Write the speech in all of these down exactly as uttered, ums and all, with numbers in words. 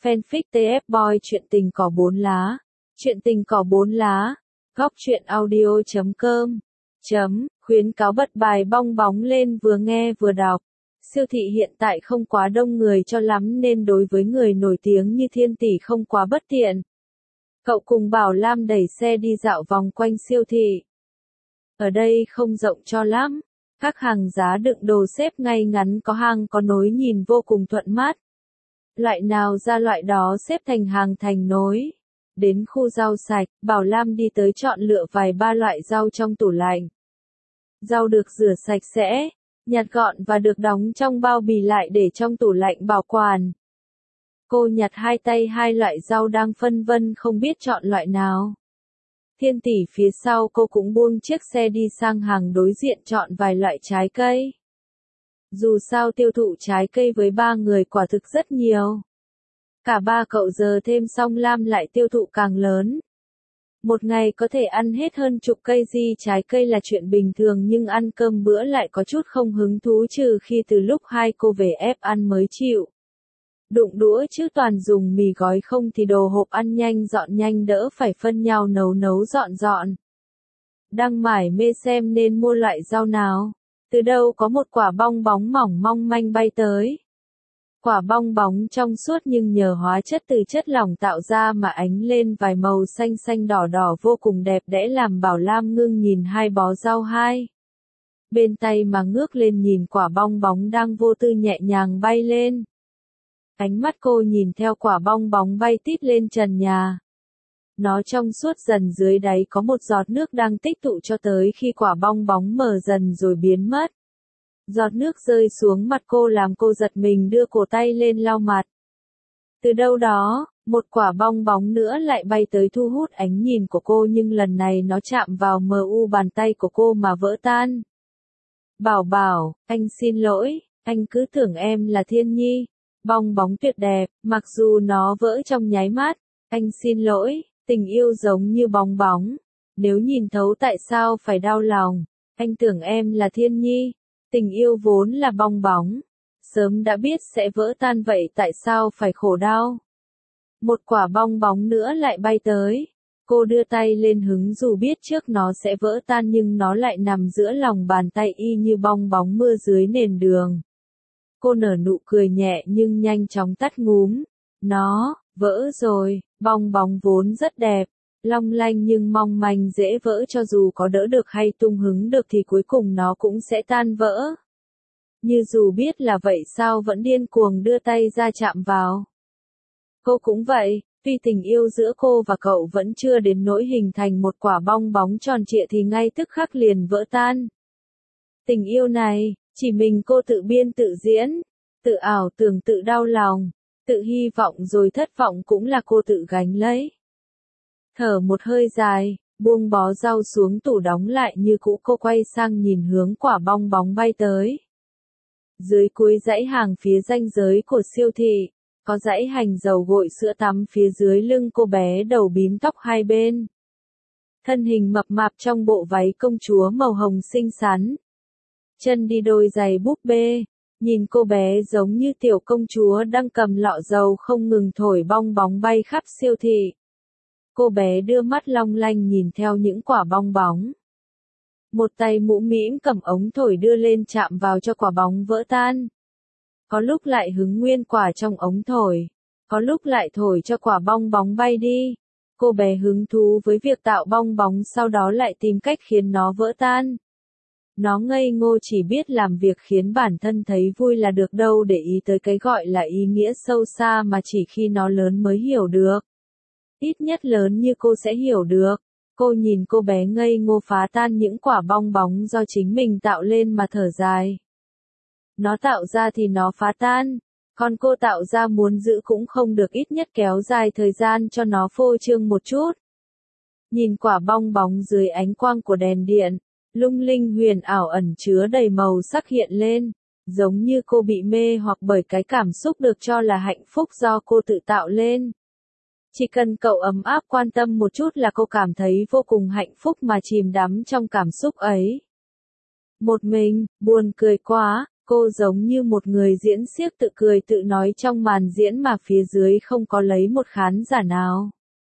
Fanfic tê ép Boy truyện tình cỏ bốn lá. Truyện tình cỏ bốn lá. Góc truyện audio chấm com. Chấm, khuyến cáo bật bài bong bóng lên vừa nghe vừa đọc. Siêu thị hiện tại không quá đông người cho lắm nên đối với người nổi tiếng như Thiên Tỷ không quá bất tiện. Cậu cùng Bảo Lam đẩy xe đi dạo vòng quanh siêu thị. Ở đây không rộng cho lắm. Các hàng giá đựng đồ xếp ngay ngắn có hang có nối nhìn vô cùng thuận mắt. Loại nào ra loại đó xếp thành hàng thành nối. Đến khu rau sạch, Bảo Lam đi tới chọn lựa vài ba loại rau trong tủ lạnh. Rau được rửa sạch sẽ, nhặt gọn và được đóng trong bao bì lại để trong tủ lạnh bảo quản. Cô nhặt hai tay hai loại rau đang phân vân không biết chọn loại nào. Thiên Tỷ phía sau cô cũng buông chiếc xe đi sang hàng đối diện chọn vài loại trái cây. Dù sao tiêu thụ trái cây với ba người quả thực rất nhiều. Cả ba cậu giờ thêm Song Lam lại tiêu thụ càng lớn. Một ngày có thể ăn hết hơn chục cây di trái cây là chuyện bình thường nhưng ăn cơm bữa lại có chút không hứng thú trừ khi từ lúc hai cô về ép ăn mới chịu. Đụng đũa chứ toàn dùng mì gói không thì đồ hộp ăn nhanh dọn nhanh đỡ phải phân nhau nấu nấu dọn dọn. Đang mải mê xem nên mua loại rau nào. Từ đâu có một quả bong bóng mỏng mong manh bay tới. Quả bong bóng trong suốt nhưng nhờ hóa chất từ chất lỏng tạo ra mà ánh lên vài màu xanh xanh đỏ đỏ vô cùng đẹp đẽ làm Bảo Lam ngưng nhìn hai bó rau hai. Bên tay mà ngước lên nhìn quả bong bóng đang vô tư nhẹ nhàng bay lên. Ánh mắt cô nhìn theo quả bong bóng bay tít lên trần nhà. Nó trong suốt dần dưới đáy có một giọt nước đang tích tụ cho tới khi quả bong bóng mờ dần rồi biến mất. Giọt nước rơi xuống mặt cô làm cô giật mình đưa cổ tay lên lau mặt. Từ đâu đó, một quả bong bóng nữa lại bay tới thu hút ánh nhìn của cô nhưng lần này nó chạm vào mờ u bàn tay của cô mà vỡ tan. Bảo Bảo, anh xin lỗi, anh cứ tưởng em là Thiên Nhi. Bong bóng tuyệt đẹp, mặc dù nó vỡ trong nháy mắt. Anh xin lỗi, tình yêu giống như bong bóng. Nếu nhìn thấu tại sao phải đau lòng. Anh tưởng em là Thiên Nhi. Tình yêu vốn là bong bóng. Sớm đã biết sẽ vỡ tan vậy tại sao phải khổ đau. Một quả bong bóng nữa lại bay tới. Cô đưa tay lên hứng dù biết trước nó sẽ vỡ tan nhưng nó lại nằm giữa lòng bàn tay y như bong bóng mưa dưới nền đường. Cô nở nụ cười nhẹ nhưng nhanh chóng tắt ngúm. Nó, vỡ rồi, bong bóng vốn rất đẹp, long lanh nhưng mong manh dễ vỡ cho dù có đỡ được hay tung hứng được thì cuối cùng nó cũng sẽ tan vỡ. Như dù biết là vậy sao vẫn điên cuồng đưa tay ra chạm vào. Cô cũng vậy, tuy tình yêu giữa cô và cậu vẫn chưa đến nỗi hình thành một quả bong bóng tròn trịa thì ngay tức khắc liền vỡ tan. Tình yêu này, chỉ mình cô tự biên tự diễn, tự ảo tưởng tự đau lòng, tự hy vọng rồi thất vọng cũng là cô tự gánh lấy. Thở một hơi dài, buông bó rau xuống tủ đóng lại như cũ cô quay sang nhìn hướng quả bong bóng bay tới. Dưới cuối dãy hàng phía ranh giới của siêu thị, có dãy hành dầu gội sữa tắm phía dưới lưng cô bé đầu bím tóc hai bên. Thân hình mập mạp trong bộ váy công chúa màu hồng xinh xắn. Chân đi đôi giày búp bê, nhìn cô bé giống như tiểu công chúa đang cầm lọ dầu không ngừng thổi bong bóng bay khắp siêu thị. Cô bé đưa mắt long lanh nhìn theo những quả bong bóng. Một tay mũm mĩm cầm ống thổi đưa lên chạm vào cho quả bóng vỡ tan. Có lúc lại hứng nguyên quả trong ống thổi, có lúc lại thổi cho quả bong bóng bay đi. Cô bé hứng thú với việc tạo bong bóng sau đó lại tìm cách khiến nó vỡ tan. Nó ngây ngô chỉ biết làm việc khiến bản thân thấy vui là được đâu để ý tới cái gọi là ý nghĩa sâu xa mà chỉ khi nó lớn mới hiểu được. Ít nhất lớn như cô sẽ hiểu được. Cô nhìn cô bé ngây ngô phá tan những quả bong bóng do chính mình tạo lên mà thở dài. Nó tạo ra thì nó phá tan, còn cô tạo ra muốn giữ cũng không được ít nhất kéo dài thời gian cho nó phô trương một chút. Nhìn quả bong bóng dưới ánh quang của đèn điện. Lung linh huyền ảo ẩn chứa đầy màu sắc hiện lên, giống như cô bị mê hoặc bởi cái cảm xúc được cho là hạnh phúc do cô tự tạo lên. Chỉ cần cậu ấm áp quan tâm một chút là cô cảm thấy vô cùng hạnh phúc mà chìm đắm trong cảm xúc ấy. Một mình, buồn cười quá, Cô giống như một người diễn xiếc tự cười tự nói trong màn diễn mà phía dưới không có lấy một khán giả nào.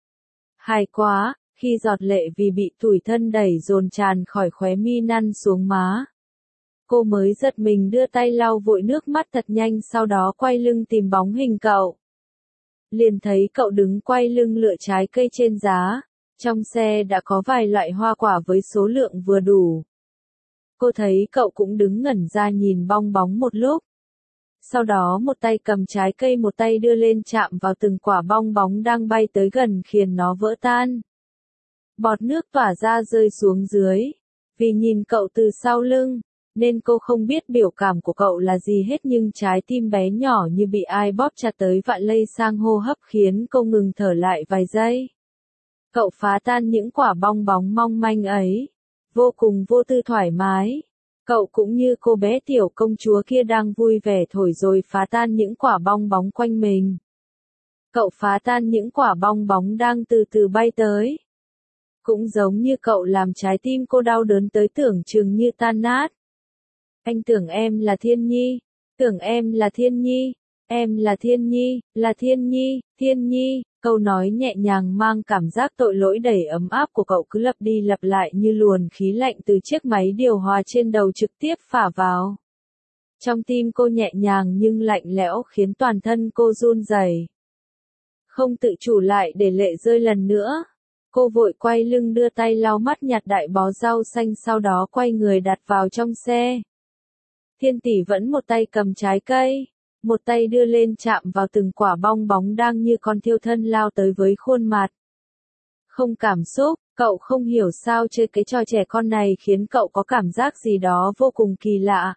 Hay quá, khi giọt lệ vì bị tủi thân đẩy dồn tràn khỏi khóe mi năn xuống má. Cô mới giật mình đưa tay lau vội nước mắt thật nhanh, sau đó quay lưng tìm bóng hình cậu. Liền thấy cậu đứng quay lưng lựa trái cây trên giá. Trong xe đã có vài loại hoa quả với số lượng vừa đủ. Cô thấy cậu cũng đứng ngẩn ra nhìn bong bóng một lúc. Sau đó một tay cầm trái cây, một tay đưa lên chạm vào từng quả bong bóng đang bay tới gần khiến nó vỡ tan. Bọt nước tỏa ra rơi xuống dưới. Vì nhìn cậu từ sau lưng, nên cô không biết biểu cảm của cậu là gì hết, nhưng trái tim bé nhỏ như bị ai bóp chặt tới vạn lây sang hô hấp khiến cô ngừng thở lại vài giây. Cậu phá tan những quả bong bóng mong manh ấy. Vô cùng vô tư thoải mái. Cậu cũng như cô bé tiểu công chúa kia đang vui vẻ thổi rồi phá tan những quả bong bóng quanh mình. Cậu phá tan những quả bong bóng đang từ từ bay tới. Cũng giống như cậu làm trái tim cô đau đớn tới tưởng chừng như tan nát. Anh tưởng em là Thiên Nhi, tưởng em là Thiên Nhi, em là Thiên Nhi, là Thiên Nhi, Thiên Nhi. Câu nói nhẹ nhàng mang cảm giác tội lỗi đầy ấm áp của cậu cứ lặp đi lặp lại như luồn khí lạnh từ chiếc máy điều hòa trên đầu trực tiếp phả vào. Trong tim cô nhẹ nhàng nhưng lạnh lẽo khiến toàn thân cô run rẩy. Không tự chủ lại để lệ rơi lần nữa. Cô vội quay lưng đưa tay lau mắt nhặt đại bó rau xanh, sau đó quay người đặt vào trong xe. Thiên tỷ vẫn một tay cầm trái cây, một tay đưa lên chạm vào từng quả bong bóng đang như con thiêu thân lao tới với khuôn mặt. Không cảm xúc, cậu không hiểu sao chơi cái trò trẻ con này khiến cậu có cảm giác gì đó vô cùng kỳ lạ.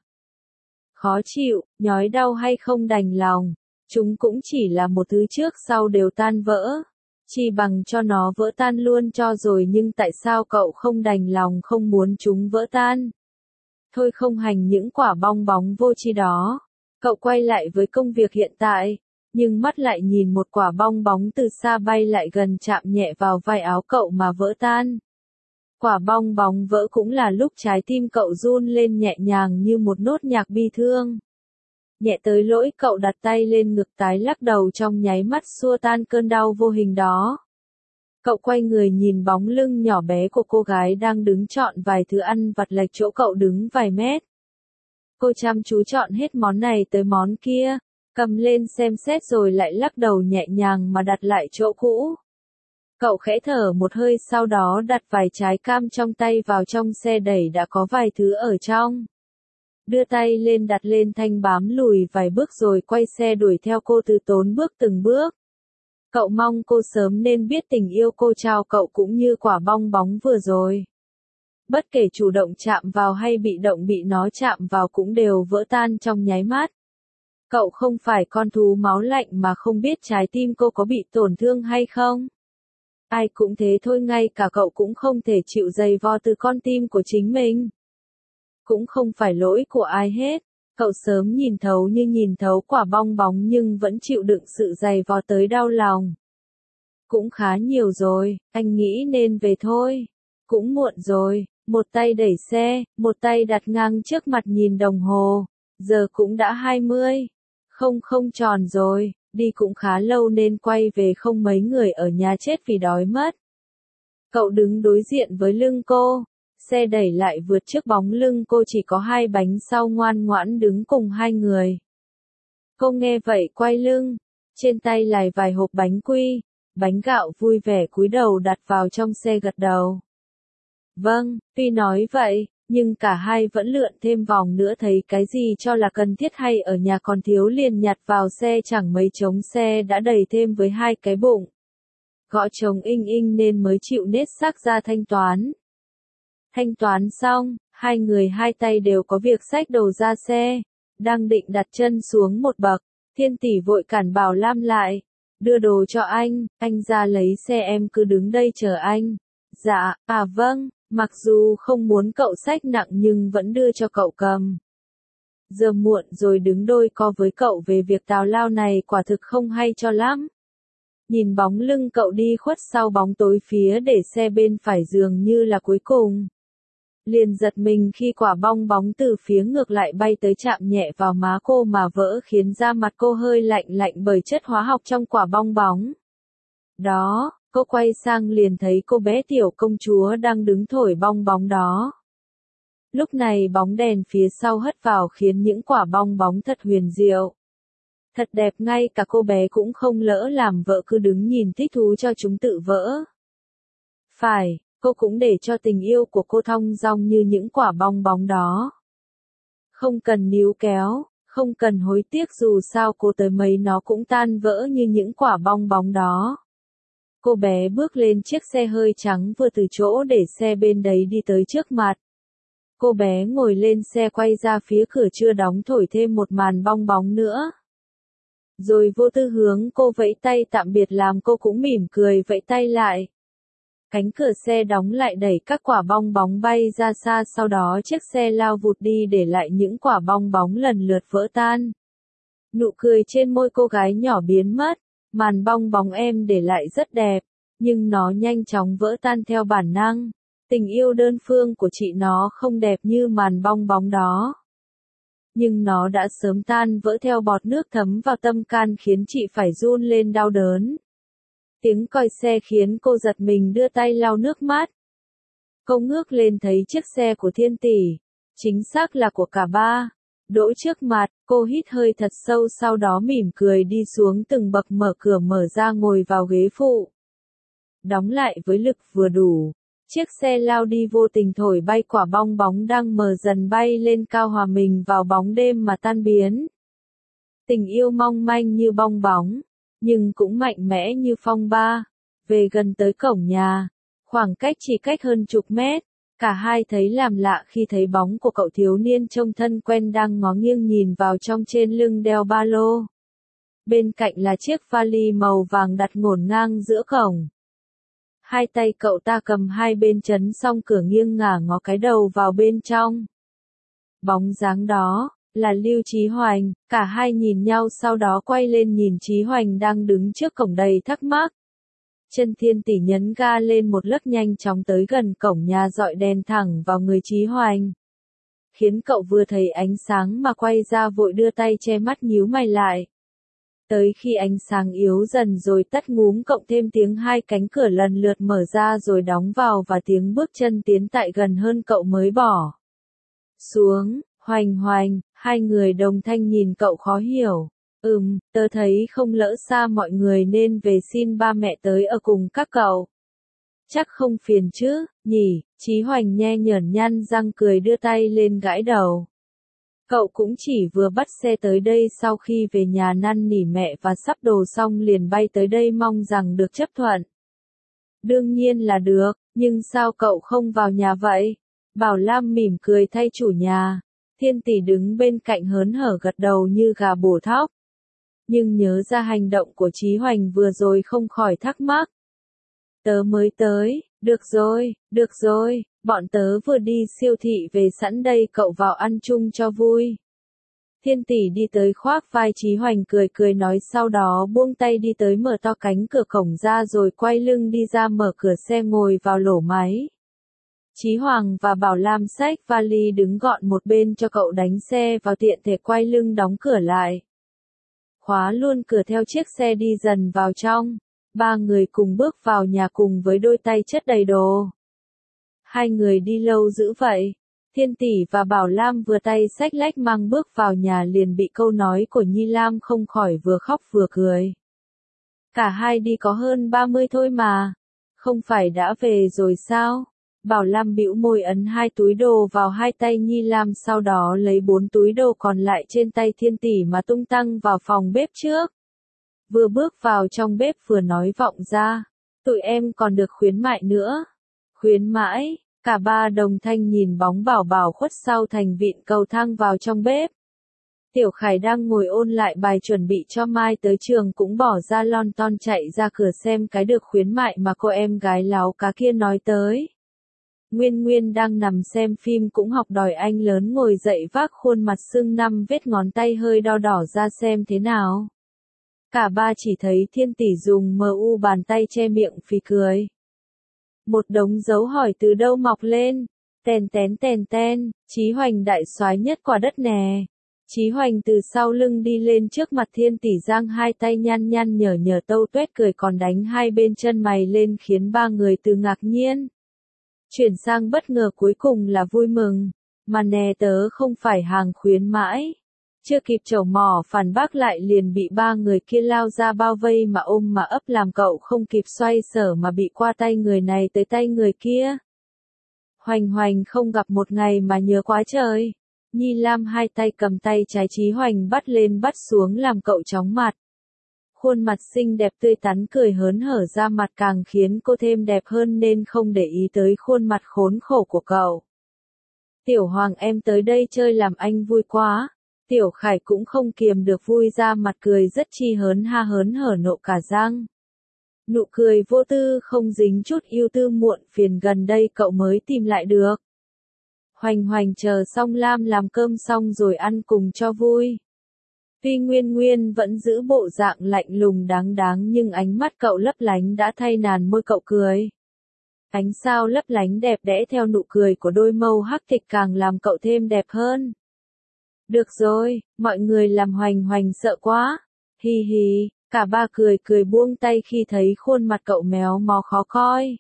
Khó chịu, nhói đau hay không đành lòng, chúng cũng chỉ là một thứ trước sau đều tan vỡ. Chỉ bằng cho nó vỡ tan luôn cho rồi, nhưng tại sao cậu không đành lòng không muốn chúng vỡ tan? Thôi không hành những quả bong bóng vô tri đó. Cậu quay lại với công việc hiện tại, nhưng mắt lại nhìn một quả bong bóng từ xa bay lại gần chạm nhẹ vào vai áo cậu mà vỡ tan. Quả bong bóng vỡ cũng là lúc trái tim cậu run lên nhẹ nhàng như một nốt nhạc bi thương. Nhẹ tới lỗi cậu đặt tay lên ngực tái lắc đầu trong nháy mắt xua tan cơn đau vô hình đó. Cậu quay người nhìn bóng lưng nhỏ bé của cô gái đang đứng chọn vài thứ ăn vặt lệch chỗ cậu đứng vài mét. Cô chăm chú chọn hết món này tới món kia, cầm lên xem xét rồi lại lắc đầu nhẹ nhàng mà đặt lại chỗ cũ. Cậu khẽ thở một hơi, sau đó đặt vài trái cam trong tay vào trong xe đẩy đã có vài thứ ở trong. Đưa tay lên đặt lên thanh bám, lùi vài bước rồi quay xe đuổi theo cô từ tốn bước từng bước. Cậu mong cô sớm nên biết tình yêu cô trao cậu cũng như quả bong bóng vừa rồi. Bất kể chủ động chạm vào hay bị động bị nó chạm vào cũng đều vỡ tan trong nháy mắt. Cậu không phải con thú máu lạnh mà không biết trái tim cô có bị tổn thương hay không. Ai cũng thế thôi, ngay cả cậu cũng không thể chịu giày vò từ con tim của chính mình. Cũng không phải lỗi của ai hết. Cậu sớm nhìn thấu như nhìn thấu quả bong bóng nhưng vẫn chịu đựng sự giày vò tới đau lòng. Cũng khá nhiều rồi, anh nghĩ nên về thôi. Cũng muộn rồi. Một tay đẩy xe, một tay đặt ngang trước mặt nhìn đồng hồ. Giờ cũng đã hai mươi. Không không tròn rồi, đi cũng khá lâu nên quay về không mấy người ở nhà chết vì đói mất. Cậu đứng đối diện với lưng cô. Xe đẩy lại vượt trước bóng lưng cô, chỉ có hai bánh sau ngoan ngoãn đứng cùng hai người. Cô nghe vậy quay lưng, trên tay lài vài hộp bánh quy, bánh gạo, vui vẻ cúi đầu đặt vào trong xe gật đầu. Vâng, tuy nói vậy, nhưng cả hai vẫn lượn thêm vòng nữa, thấy cái gì cho là cần thiết hay ở nhà còn thiếu liền nhặt vào xe, chẳng mấy trống xe đã đầy thêm với hai cái bụng. Gõ trống inh inh nên mới chịu nết xác ra thanh toán. Thanh toán xong, hai người hai tay đều có việc xách đồ ra xe, đang định đặt chân xuống một bậc, Thiên tỷ vội cản Bảo Lam lại, đưa đồ cho anh, anh ra lấy xe, em cứ đứng đây chờ anh. Dạ, à vâng, mặc dù không muốn cậu xách nặng nhưng vẫn đưa cho cậu cầm. Giờ muộn rồi, đứng đôi co với cậu về việc tào lao này quả thực không hay cho lắm. Nhìn bóng lưng cậu đi khuất sau bóng tối phía để xe bên phải dường như là cuối cùng. Liền giật mình khi quả bong bóng từ phía ngược lại bay tới chạm nhẹ vào má cô mà vỡ khiến da mặt cô hơi lạnh lạnh bởi chất hóa học trong quả bong bóng. Đó, cô quay sang liền thấy cô bé tiểu công chúa đang đứng thổi bong bóng đó. Lúc này bóng đèn phía sau hất vào khiến những quả bong bóng thật huyền diệu. Thật đẹp, ngay cả cô bé cũng không lỡ làm vợ cứ đứng nhìn thích thú cho chúng tự vỡ. Phải, cô cũng để cho tình yêu của cô thong dong như những quả bong bóng đó. Không cần níu kéo, không cần hối tiếc, dù sao cô tới mấy nó cũng tan vỡ như những quả bong bóng đó. Cô bé bước lên chiếc xe hơi trắng vừa từ chỗ để xe bên đấy đi tới trước mặt. Cô bé ngồi lên xe quay ra phía cửa chưa đóng thổi thêm một màn bong bóng nữa. Rồi vô tư hướng cô vẫy tay tạm biệt làm cô cũng mỉm cười vẫy tay lại. Cánh cửa xe đóng lại đẩy các quả bong bóng bay ra xa, sau đó chiếc xe lao vụt đi để lại những quả bong bóng lần lượt vỡ tan. Nụ cười trên môi cô gái nhỏ biến mất, màn bong bóng em để lại rất đẹp, nhưng nó nhanh chóng vỡ tan theo bản năng. Tình yêu đơn phương của chị nó không đẹp như màn bong bóng đó. Nhưng nó đã sớm tan vỡ theo bọt nước thấm vào tâm can khiến chị phải run lên đau đớn. Tiếng còi xe khiến cô giật mình đưa tay lau nước mắt. Cô ngước lên thấy chiếc xe của Thiên Tỷ, chính xác là của cả ba, đỗ trước mặt. Cô hít hơi thật sâu, sau đó mỉm cười đi xuống từng bậc, mở cửa mở ra ngồi vào ghế phụ. Đóng lại với lực vừa đủ. Chiếc xe lao đi vô tình thổi bay quả bong bóng đang mờ dần bay lên cao, hòa mình vào bóng đêm mà tan biến. Tình yêu mong manh như bong bóng, nhưng cũng mạnh mẽ như phong ba. Về gần tới cổng nhà, khoảng cách chỉ cách hơn chục mét, cả hai thấy làm lạ khi thấy bóng của cậu thiếu niên trông thân quen đang ngó nghiêng nhìn vào trong, trên lưng đeo ba lô. Bên cạnh là chiếc vali màu vàng đặt ngổn ngang giữa cổng. Hai tay cậu ta cầm hai bên chấn song cửa, nghiêng ngả ngó cái đầu vào bên trong. Bóng dáng đó là Lưu Chí Hoành. Cả hai nhìn nhau sau đó quay lên nhìn Chí Hoành đang đứng trước cổng đầy thắc mắc. Chân Thiên Tỷ nhấn ga lên một lấc, nhanh chóng tới gần cổng nhà, dọi đèn thẳng vào người Chí Hoành, khiến cậu vừa thấy ánh sáng mà quay ra vội đưa tay che mắt nhíu mày lại. Tới khi ánh sáng yếu dần rồi tắt ngúm, cộng thêm tiếng hai cánh cửa lần lượt mở ra rồi đóng vào và tiếng bước chân tiến tại gần hơn, cậu mới bỏ xuống. Hoành Hoành, hai người đồng thanh nhìn cậu khó hiểu. Ừm, tớ thấy không lỡ xa mọi người nên về xin ba mẹ tới ở cùng các cậu. Chắc không phiền chứ, nhỉ? Chí Hoành nhe nhởn nhăn răng cười đưa tay lên gãi đầu. Cậu cũng chỉ vừa bắt xe tới đây, sau khi về nhà năn nỉ mẹ và sắp đồ xong liền bay tới đây mong rằng được chấp thuận. Đương nhiên là được, nhưng sao cậu không vào nhà vậy? Bảo Lam mỉm cười thay chủ nhà. Thiên Tỷ đứng bên cạnh hớn hở gật đầu như gà bổ thóc. Nhưng nhớ ra hành động của Chí Hoành vừa rồi không khỏi thắc mắc. Tớ mới tới, được rồi, được rồi, bọn tớ vừa đi siêu thị về sẵn đây, cậu vào ăn chung cho vui. Thiên Tỷ đi tới khoác vai Chí Hoành cười cười nói, sau đó buông tay đi tới mở to cánh cửa cổng ra rồi quay lưng đi ra mở cửa xe ngồi vào lỗ máy. Chí Hoàng và Bảo Lam xách vali đứng gọn một bên cho cậu đánh xe vào, tiện thể quay lưng đóng cửa lại. Khóa luôn cửa theo chiếc xe đi dần vào trong. Ba người cùng bước vào nhà cùng với đôi tay chất đầy đồ. Hai người đi lâu dữ vậy? Thiên Tỷ và Bảo Lam vừa tay xách lách mang bước vào nhà liền bị câu nói của Nhi Lam không khỏi vừa khóc vừa cười. Cả hai đi có hơn ba mươi thôi mà. Không phải đã về rồi sao? Bảo Lam bĩu môi ấn hai túi đồ vào hai tay Nhi Lam, sau đó lấy bốn túi đồ còn lại trên tay Thiên Tỷ mà tung tăng vào phòng bếp trước. Vừa bước vào trong bếp vừa nói vọng ra, tụi em còn được khuyến mại nữa. Khuyến mãi, cả ba đồng thanh nhìn bóng Bảo Bảo khuất sau thành vịn cầu thang vào trong bếp. Tiểu Khải đang ngồi ôn lại bài chuẩn bị cho mai tới trường cũng bỏ ra lon ton chạy ra cửa xem cái được khuyến mại mà cô em gái láo cá kia nói tới. Nguyên Nguyên đang nằm xem phim cũng học đòi anh lớn ngồi dậy vác khuôn mặt sưng năm vết ngón tay hơi đo đỏ ra xem thế nào. Cả ba chỉ thấy Thiên Tỷ dùng mờ u bàn tay che miệng phì cười. Một đống dấu hỏi từ đâu mọc lên. Tèn tén tèn ten, Chí Hoành đại soái nhất quả đất nè. Chí Hoành từ sau lưng đi lên trước mặt Thiên Tỷ giang hai tay nhăn nhăn nhở nhở tâu tuét cười còn đánh hai bên chân mày lên khiến ba người từ ngạc nhiên chuyển sang bất ngờ cuối cùng là vui mừng. Mà nè tớ không phải hàng khuyến mãi. Chưa kịp chầu mỏ phản bác lại liền bị ba người kia lao ra bao vây mà ôm mà ấp làm cậu không kịp xoay sở mà bị qua tay người này tới tay người kia. Hoành Hoành không gặp một ngày mà nhớ quá trời. Nhi Lam hai tay cầm tay trái Chí Hoành bắt lên bắt xuống làm cậu chóng mặt. Khuôn mặt xinh đẹp tươi tắn cười hớn hở ra mặt càng khiến cô thêm đẹp hơn nên không để ý tới khuôn mặt khốn khổ của cậu. Tiểu Hoàng em tới đây chơi làm anh vui quá. Tiểu Khải cũng không kiềm được vui ra mặt cười rất chi hớn ha hớn hở nộ cả răng. Nụ cười vô tư không dính chút yêu tư muộn phiền gần đây cậu mới tìm lại được. Hoành Hoành chờ xong Lam làm cơm xong rồi ăn cùng cho vui. Tuy Nguyên Nguyên vẫn giữ bộ dạng lạnh lùng đáng đáng nhưng ánh mắt cậu lấp lánh đã thay nàn môi cậu cười. Ánh sao lấp lánh đẹp đẽ theo nụ cười của đôi mâu hắc thịt càng làm cậu thêm đẹp hơn. Được rồi, mọi người làm Hoành Hoành sợ quá. Hi hi, cả ba cười cười buông tay khi thấy khuôn mặt cậu méo mó khó coi.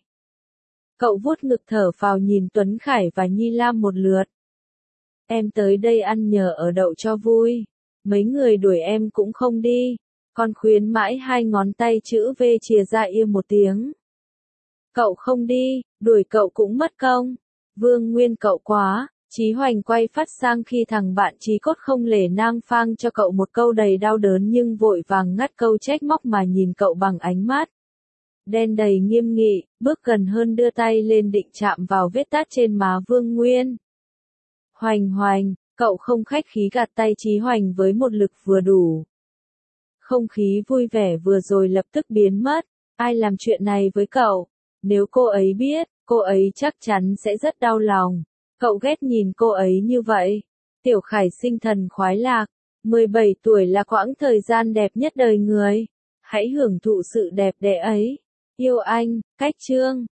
Cậu vuốt ngực thở phào nhìn Tuấn Khải và Nhi Lam một lượt. Em tới đây ăn nhờ ở đậu cho vui. Mấy người đuổi em cũng không đi. Con khuyến mãi hai ngón tay chữ V chìa ra ia một tiếng. Cậu không đi, đuổi cậu cũng mất công. Vương Nguyên cậu quá. Chí Hoành quay phát sang khi thằng bạn Chí Cốt không lể nang phang cho cậu một câu đầy đau đớn nhưng vội vàng ngắt câu trách móc mà nhìn cậu bằng ánh mắt đen đầy nghiêm nghị, bước gần hơn đưa tay lên định chạm vào vết tát trên má Vương Nguyên. Hoành Hoành, cậu không khách khí gạt tay Chí Hoành với một lực vừa đủ. Không khí vui vẻ vừa rồi lập tức biến mất, ai làm chuyện này với cậu? Nếu cô ấy biết, cô ấy chắc chắn sẽ rất đau lòng. Cậu ghét nhìn cô ấy như vậy. Tiểu Khải sinh thần khoái lạc. mười bảy tuổi là quãng thời gian đẹp nhất đời người. Hãy hưởng thụ sự đẹp đẽ ấy. Yêu anh, Cách Chương.